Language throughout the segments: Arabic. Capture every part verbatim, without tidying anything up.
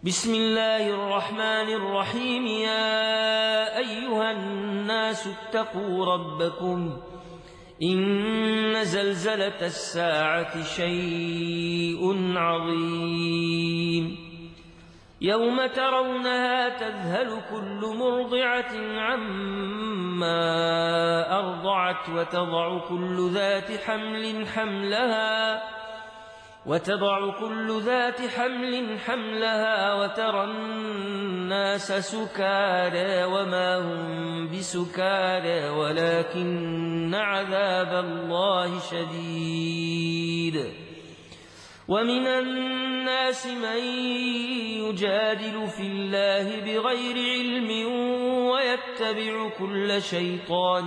بسم الله الرحمن الرحيم. يا أيها الناس اتقوا ربكم إن زلزلة الساعة شيء عظيم يوم ترونها تذهل كل مرضعة عما أرضعت وتضع كل ذات حمل حملها وتضع كل ذات حمل حملها وترى الناس سكارى وما هم بسكارى ولكن عذاب الله شديد. ومن الناس من يجادل في الله بغير علم ويتبع كل شيطان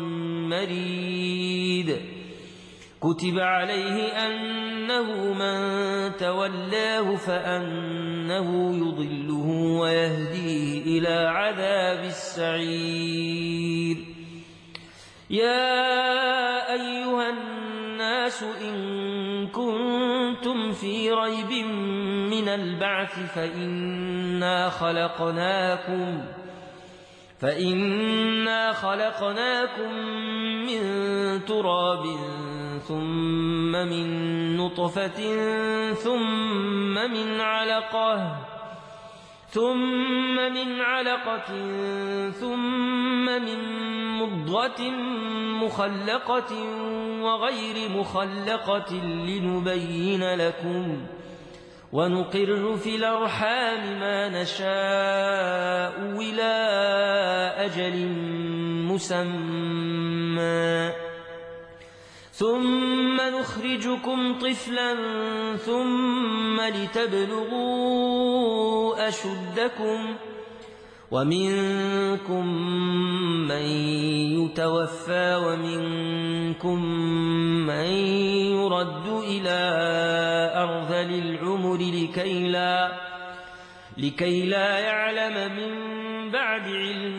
مريد. كتب عليه أنه من تولاه فأنه يضله ويهديه إلى عذاب السعير. يا أيها الناس إن كنتم في ريب من البعث فإنا خلقناكم فإنا خلقناكم من تراب ثم من نطفة ثم من علقة ثم من علقة ثم من مضغة مخلقة وغير مخلقة لنبين لكم ونقر في الأرحام ما نشاء إلى أجل مسمى ثم نخرجكم طفلا ثم لتبلغوا أشدكم ومنكم من يتوفى ومنكم من يرد إلى أرذل العمر لكي لا, لكي لا يعلم من بعد علم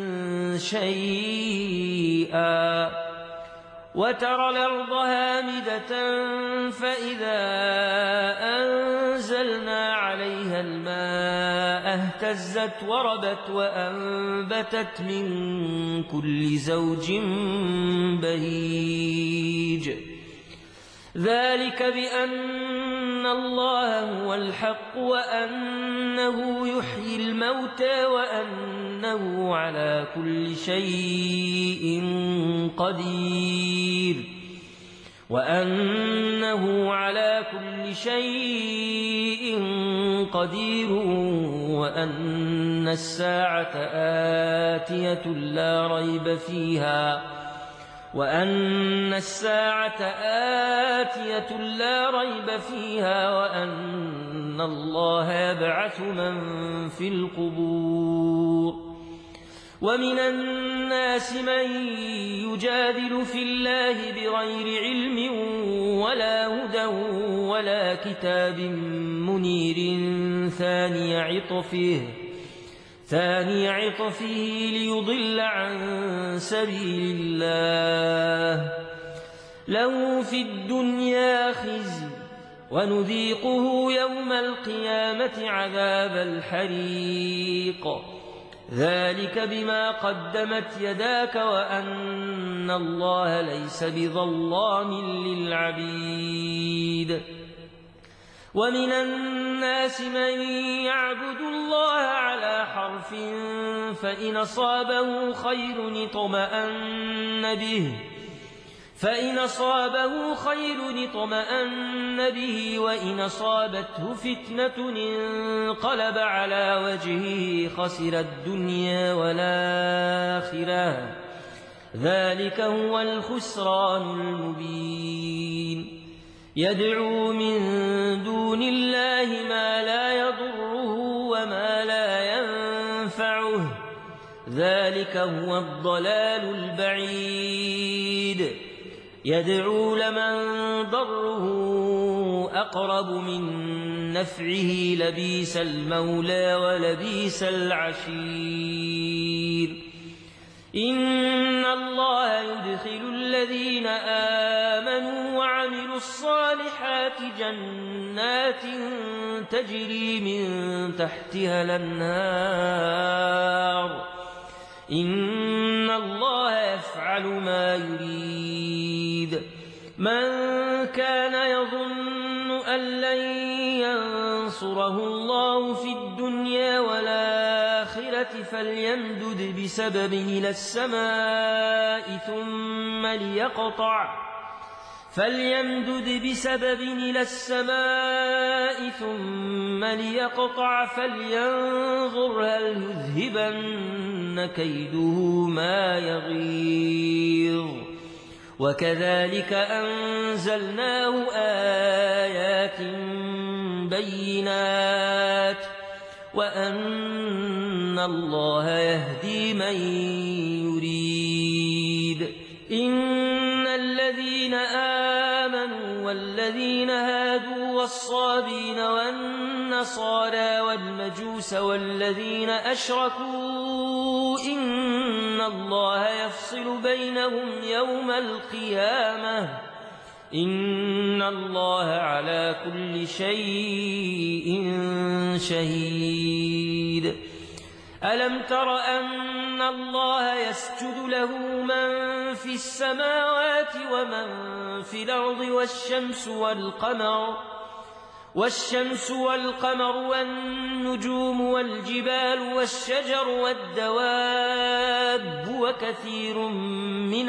شيئا. وترى الأرض هامدة فإذا أنزلنا عليها الماء اهتزت وربت وأنبتت من كل زوج بهيج. ذلك بأن الله هو الحق وأنه يحيي الموتى وأنه على كل شيء قدير وأنه على كل شيء قدير وأن الساعة آتية لا ريب فيها وأن الساعة آتية لا ريب فيها وأن الله يبعث من في القبور. ومن الناس من يجادل في الله بغير علم ولا هدى ولا كتاب منير ثاني عطفه ثاني عطفه ليضل عن سبيل الله له في الدنيا خزي ونذيقه يوم القيامة عذاب الحريق. ذلك بما قدمت يداك وأن الله ليس بظلام للعبيد. ومن الناس من يعبد الله على حرف فإن أصابه خير اطمأن به فإن أصابه خير اطمأن به وإن أصابته فتنة انقلب على وجهه خسر الدنيا والآخرة ذلك هو الخسران المبين. يدعو من دون الله ما لا يضره وما لا ينفعه ذلك هو الضلال البعيد. يدعو لمن ضره أقرب من نفعه لبيس المولى ولبيس العشير. إن الله يدخل الذين آمنوا وعملوا الصالحات جنات تجري من تحتها الأنهار إن الله يفعل ما يريد من كان يظن أن لن ينصره الله في الدنيا والآخرة فليمدد بسبب إلى السماء ثم ليقطع فليمدد بسبب إلى السماء ثم ليقطع فلينظر هل يذهبن كيده ما يغيظ وكذلك أنزلناه آيات بينات وأن الله يهدي من يريد إن الذين آمنوا والذين هادوا والصابين والنصارى والمجوس والذين أشركوا إن الله يفصل بينهم يوم القيامة إن الله على كل شيء شهيد ألم تر أن الله يسجد له من في السماوات ومن في الأرض والشمس والقمر والشمس والقمر والنجوم والجبال والشجر والدواب وكثير من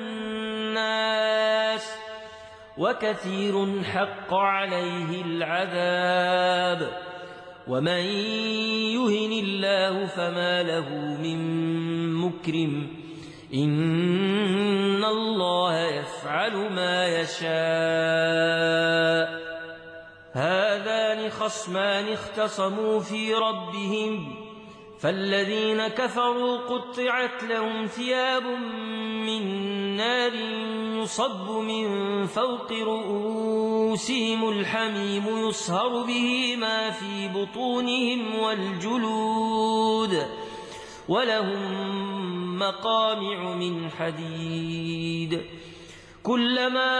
الناس وكثير حق عليه العذاب ومن يهن الله فما له من مكرم إن الله يفعل ما يشاء هذان خصمان اختصموا في ربهم فالذين كفروا قطعت لهم ثياب من نار يصب من فوق رؤوسهم الحميم يصهر به ما في بطونهم والجلود ولهم مقامع من حديد كلما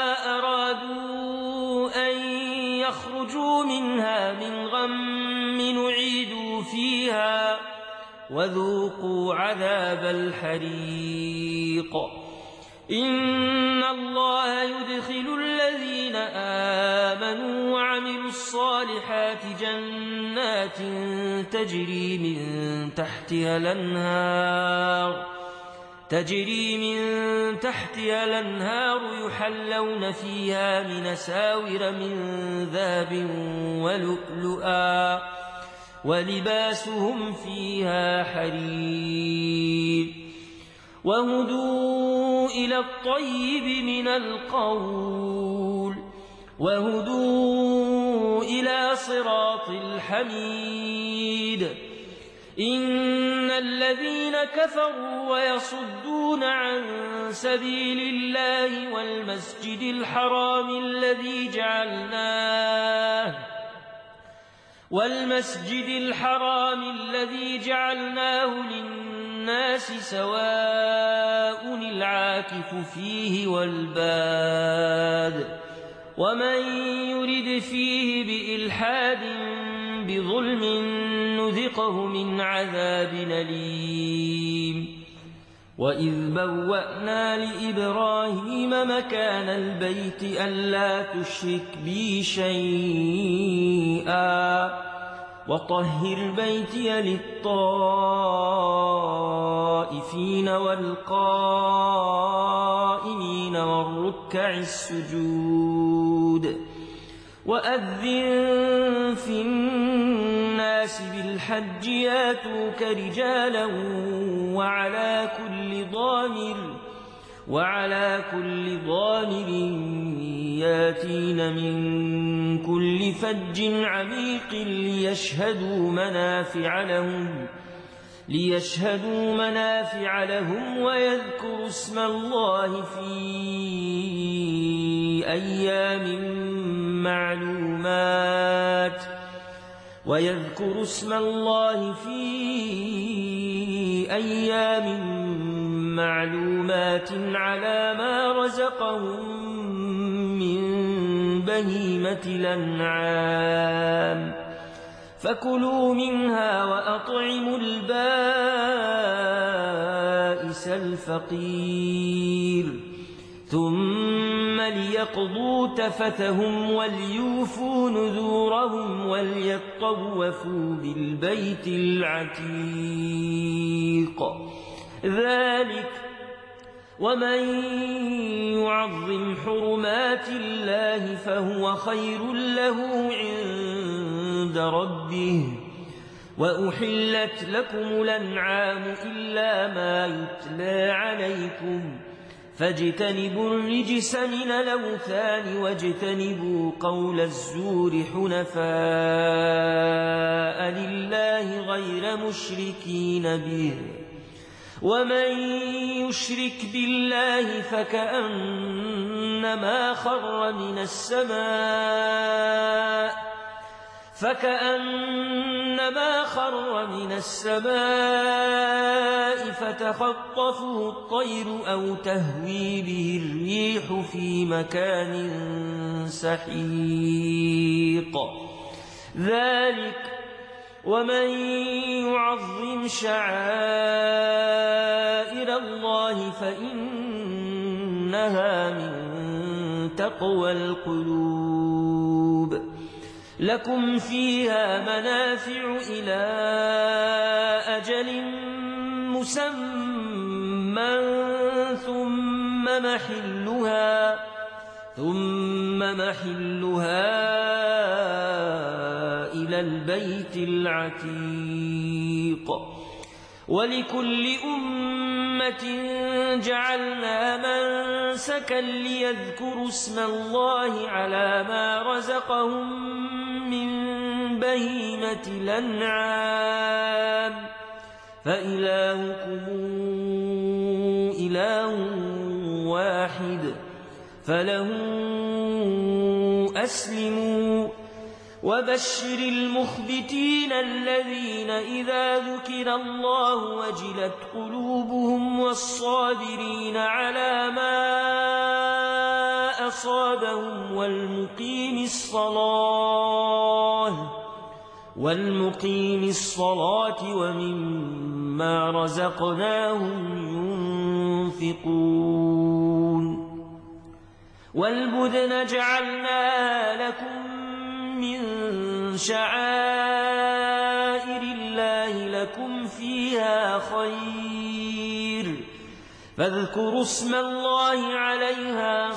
أرادوا أن يخرجوا منها من غم نعيدوا فيها وذوقوا عذاب الحريق إن الله يدخل الذين آمنوا وعملوا الصالحات جنات تجري من تحتها الأنهار تجري من تحتها الأنهار يحلون فيها من ساور من ذهب ولؤلؤا ولباسهم فيها حرير وهدوا إلى الطيب من القول وهدوا إلى صراط الحميد إن الذين كفروا ويصدون عن سبيل الله والمسجد الحرام الذي جعلناه والمسجد الحرام الذي جعلناه للناس سواء العاكف فيه والباد ومن يرد فيه بإلحاد بظلم نذقه من عذاب أليم وإذ بوأنا لإبراهيم مكان البيت ألا تشرك بي شيئا وطهر بيتي للطائفين والقائمين والركع السجود وأذن في الناس بالحج ياتوك رجالا وعلى كل ضامر وعلى كل ضامر ياتين من كل فج عميق ليشهدوا منافع لهم ليشهدوا منافع لهم ويذكروا اسم الله في أيام معلومات ويذكروا اسم الله في أيام معلومات على ما رزقهم من بهيمة الأنعام فكلوا منها وأطعموا البائس الفقير ثم ليقضوا تفثهم وليوفوا نذورهم وليطوفوا بالبيت العتيق ذلك ومن يعظم حرمات الله فهو خير له عند ربه وأحلت لكم الأنعام إلا ما يتلى عليكم فاجتنبوا الرجس من الأوثان واجتنبوا قول الزور حنفاء لله غير مشركين به ومن يشرك بالله فكأنما خر من السماء فكأنما خر من السماء فتخطفه الطير أو تهوي به الريح في مكان سحيق ذلك ومن يعظم شعائر الله فإنها من تقوى القلوب لكم فيها منافع إلى أجل مسمى ثم محلها ثم محلها إلى البيت العتيق ولكل أمة جعلنا منسكا ليذكروا اسم الله على ما رزقهم من بهيمة الأنعام فإلهكم إله واحد فله أسلموا وبشر المخبتين الذين إذا ذكر الله وجلت قلوبهم والصابرين على ما أصابهم والمقيم الصلاة والمقيم الصلاة ومما رزقناهم ينفقون والبدن جعلناها لكم من شعائر الله لكم فيها خير فاذكروا اسم الله عليها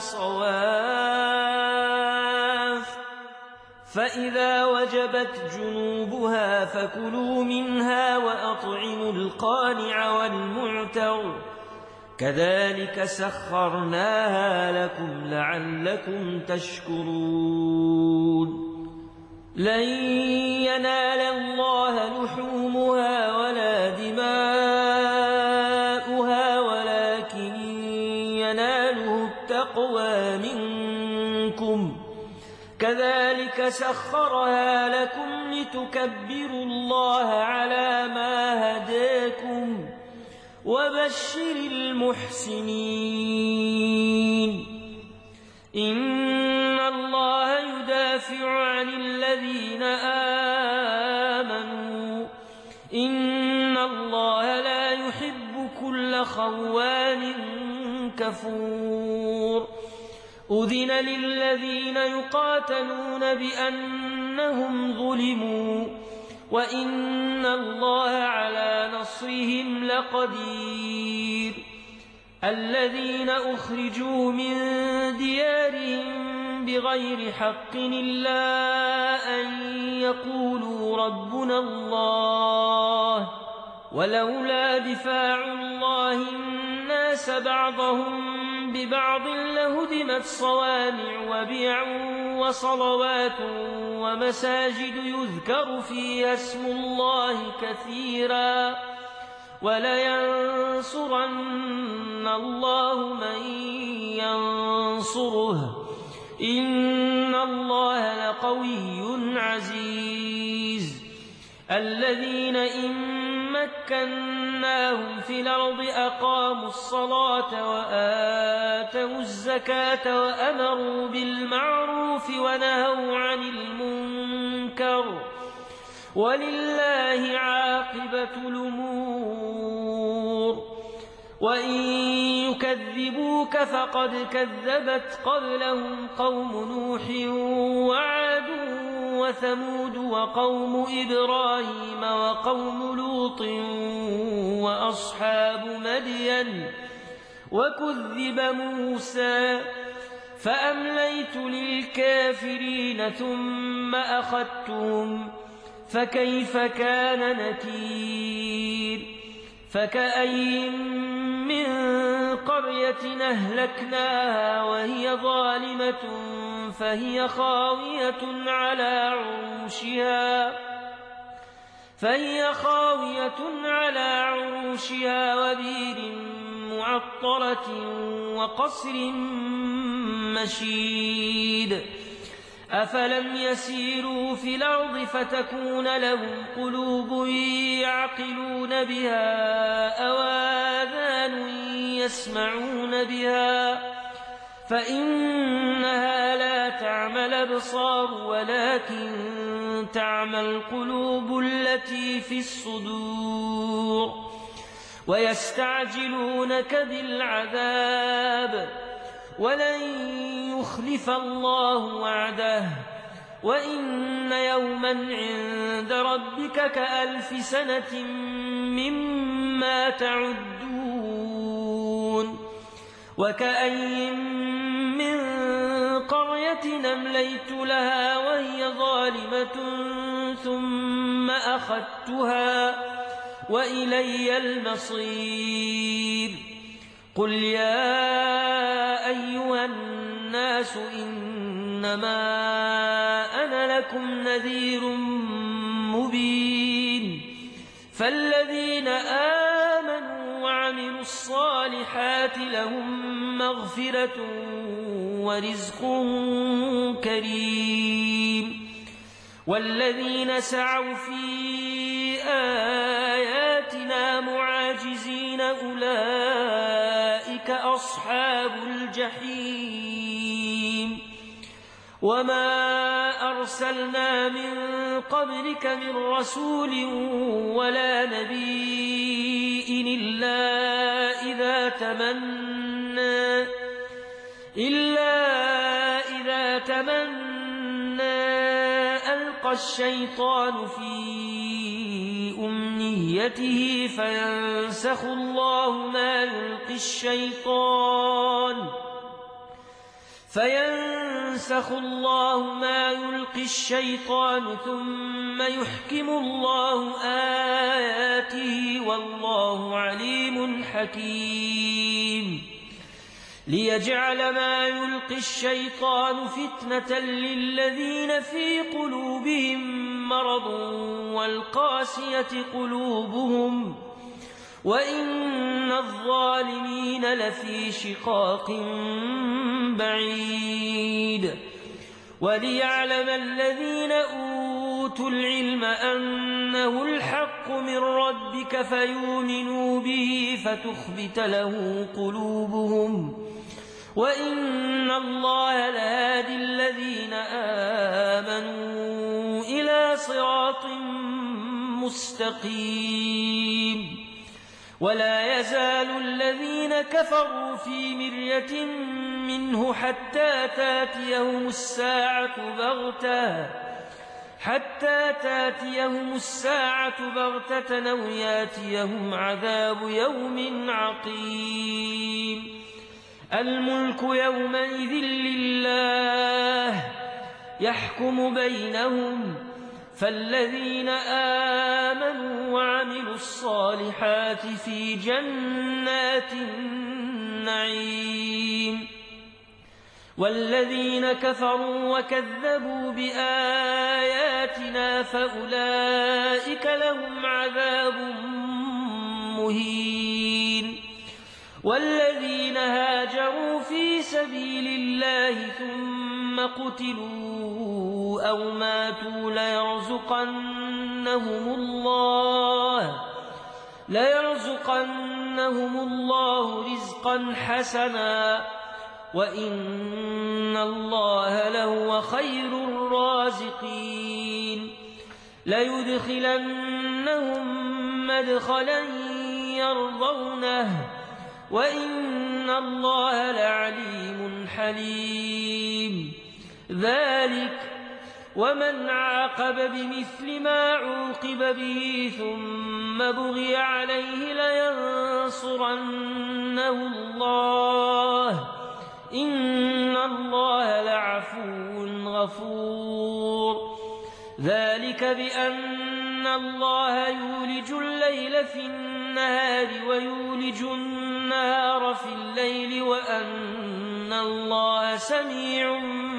صواف فإذا وجبت جنوبها فكلوا منها وأطعموا القانع والمعتر كذلك سخرناها لكم لعلكم تشكرون لن ينال الله لحومها ولا دماؤها ولكن يناله التقوى منكم كذلك سخرها لكم لتكبروا الله على ما هداكم وبشر المحسنين إن الله يدافع عن الذين آمنوا إن الله لا يحب كل خوان كفور أذن للذين يقاتلون بأنهم ظلموا وإن الله على نصرهم لقدير الذين أخرجوا من ديارهم بغير حق إلا أن يقولوا ربنا الله ولولا دفاع الله الناس بعضهم ببعض لهدمت صوامع وبيع وصلوات ومساجد يذكر فيها اسم الله كثيرا ولينصرن الله من ينصره إن الله لقوي عزيز الذين إن مكناهم في الأرض أقاموا الصلاة وآتوا الزكاة وأمروا بالمعروف ونهوا عن المنكر ولله عاقبة الأمور وإن يكذبوك فقد كذبت قبلهم قوم نوح وعاد وثمود وقوم إبراهيم وقوم لوط وأصحاب مدين وكذب موسى فأمليت للكافرين ثم أخذتهم فكيف كان نكير فكأي من قرية أهلكناها وهي ظالمة فهي خاوية على عروشها فهي خاوية على عروشها وبير معطلة وقصر مشيد أفلم يسيروا في الأرض فتكون لهم قلوب يعقلون بها أو آذان يسمعون بها فإنها لا تعمى الأبصار ولكن تعمى القلوب التي في الصدور ويستعجلونك بالعذاب ولن يخلف الله وعده وإن يوما عند ربك كألف سنة مما تعدون وكأي من قرية أمليت لها وهي ظالمة ثم أخذتها وإلي المصير قل يا أيها الناس إنما أنا لكم نذير مبين فالذين آمنوا وعملوا الصالحات لهم مغفرة ورزق كريم والذين سعوا في آياتنا معاجزين أولئك أصحاب الجحيم وما أرسلنا من قبلك من رسول ولا نبي إلا إذا تمنى إلا إذا تمنى ألقى الشيطان في أمنيته فينسخ الله ما يلقي الشيطان فينسخ الله ما يلقي الشيطان ثم يحكم الله آياته والله عليم حكيم ليجعل ما يلقي الشيطان فتنة للذين في قلوبهم مرض والقاسية قلوبهم وإن الظالمين لفي شقاق بعيد وليعلم الذين أوتوا العلم أنه الحق من ربك فيؤمنوا به فتخبت له قلوبهم وإن الله لهادي الذين آمنوا إلى صراط مستقيم ولا يزال الذين كفروا في مرية منه حتى تاتيهم الساعة بغتة حتى تاتيهم الساعة بغتة أو ياتيهم عذاب يوم عقيم الملك يومئذ لله يحكم بينهم فالذين آمنوا وعملوا الصالحات في جنات النعيم والذين كفروا وكذبوا بآياتنا فأولئك لهم عذاب مهين والذين هاجروا في سبيل الله ثم قتلوا أو ماتوا ليرزقنهم الله ليرزقنهم الله رزقا حسنا وإن الله لهو خير الرازقين ليدخلنهم مدخلا يرضونه وإن الله لعليم حليم. ذلك ومن عاقب بمثل ما عوقب به ثم بغي عليه لينصرنه الله إن الله لعفو غفور. ذلك بأن الله يولج الليل في النهار ويولج النهار في الليل وأن الله سميع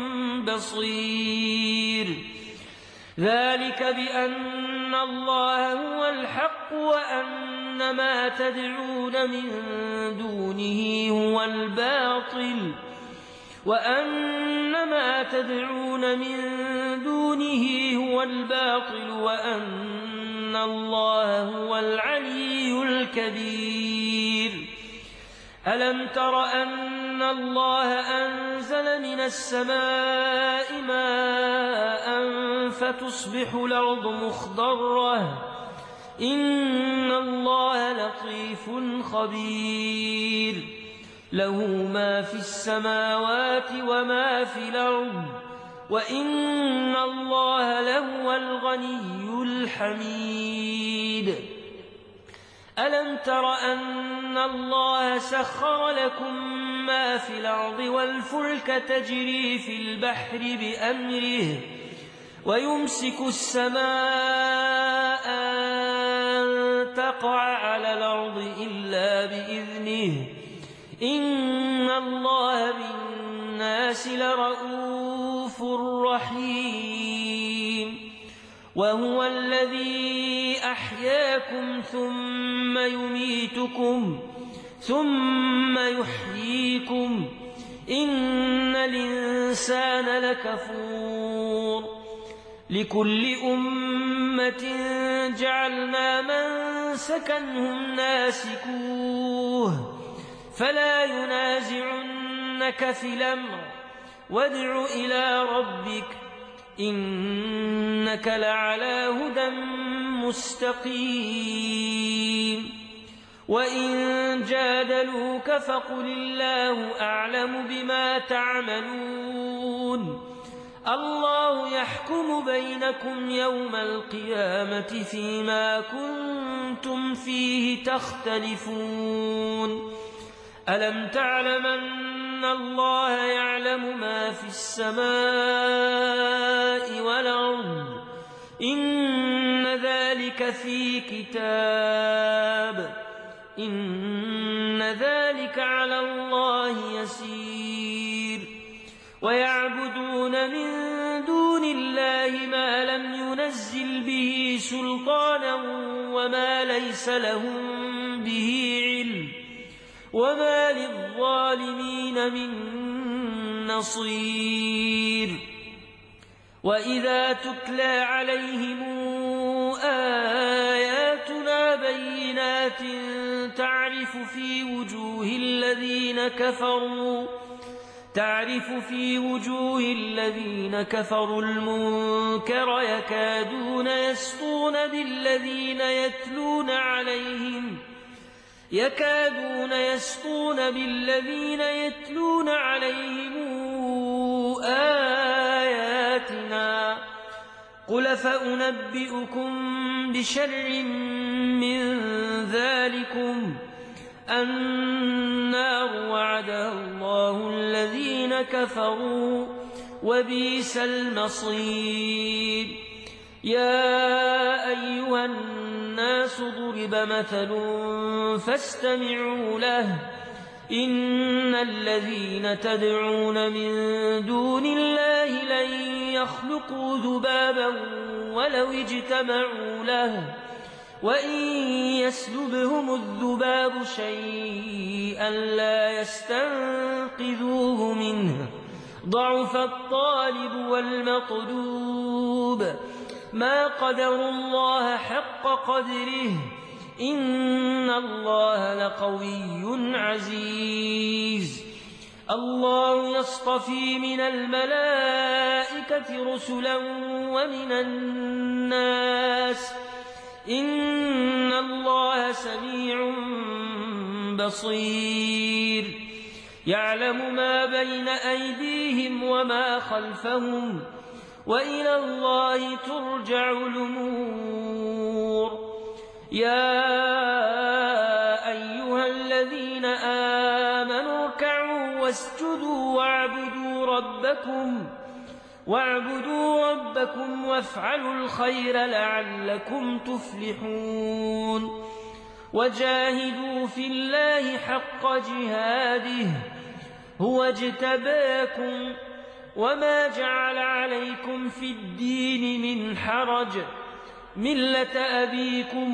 بصير. ذلك بأن الله هو الحق وأن ما تدعون من دونه هو الباطل وأن ما تدعون من دونه هو الباطل وأن الله هو العلي الكبير. ألم تر أن الله أنزل من السماء ماء فتصبح الأرض مخضرة إن الله لطيف خبير. له ما في السماوات وما في الأرض وإن الله لهو الغني الحميد. ألم تر أن الله سخر لكم ما في الأرض والفلك تجري في البحر بأمره ويمسك السماء أن تقع على الأرض إلا بإذنه إن الله بالناس لرءوف رحيم. وهو الذي أحياكم ثم يميتكم ثم يحييكم إن الإنسان لكفور. لكل أمة جعلنا منسكا هم ناسكوه فلا ينازعنك في الأمر وادع إلى ربك إنك لعلى هدى مستقيم. وإن جادلوك فقل الله أعلم بما تعملون الله يحكم بينكم يوم القيامة فيما كنتم فيه تختلفون. ألم تعلم أن الله يعلم ما في السماء والأرض إن ذلك في كتاب إن ذلك على الله يسير. ويعبدون من دون الله ما لم ينزل به سلطانا وما ليس لهم به علم وما للظالمين من نصير. وإذا تتلى عليهم آياتنا بينات تعرف في وجوه الذين كفروا تعرف في وجوه الذين كفروا المنكر يكادون يسطون بالذين يتلون عليهم يكادون يسطون بالذين يتلون عليهم آياتنا قل فأنبئكم بشر من ذلكم النار وعدها الله الذين كفروا وبئس المصير. يا أيها الناس ضرب مثل فاستمعوا له إن الذين تدعون من دون الله لن يخلقوا ذبابا ولو اجتمعوا له وإن يسلبهم الذباب شيئا لا يستنقذوه منه ضعف الطالب والمطلوب ما قدروا الله حق قدره إن الله لقوي عزيز. الله يصطفي من الملائكة رسلا ومن الناس إن الله سميع بصير يعلم ما بين أيديهم وما خلفهم وإلى الله ترجع الأمور يا أيها الذين آمنوا اركعوا واسجدوا واعبدوا ربكم واعبدوا ربكم وافعلوا الخير لعلكم تفلحون وجاهدوا في الله حق جهاده هو اجتباكم وما جعل عليكم في الدين من حرج ملة أبيكم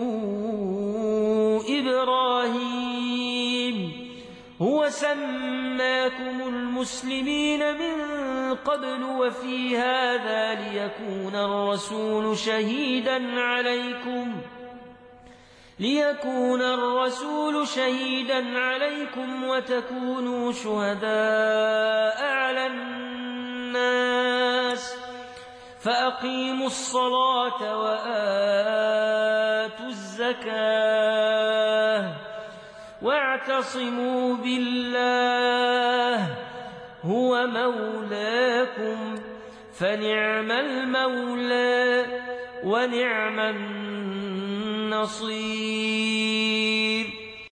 إبراهيم هو سماكم المسلمين من قبل وفي هذا ليكون الرسول شهيدا عليكم ليكون الرسول شهيدا عليكم وتكونوا شهداء على الناس فأقيموا الصلاة وآتوا الزكاة واعتصموا بالله هو مولاكم فنعم المولى ونعم النصير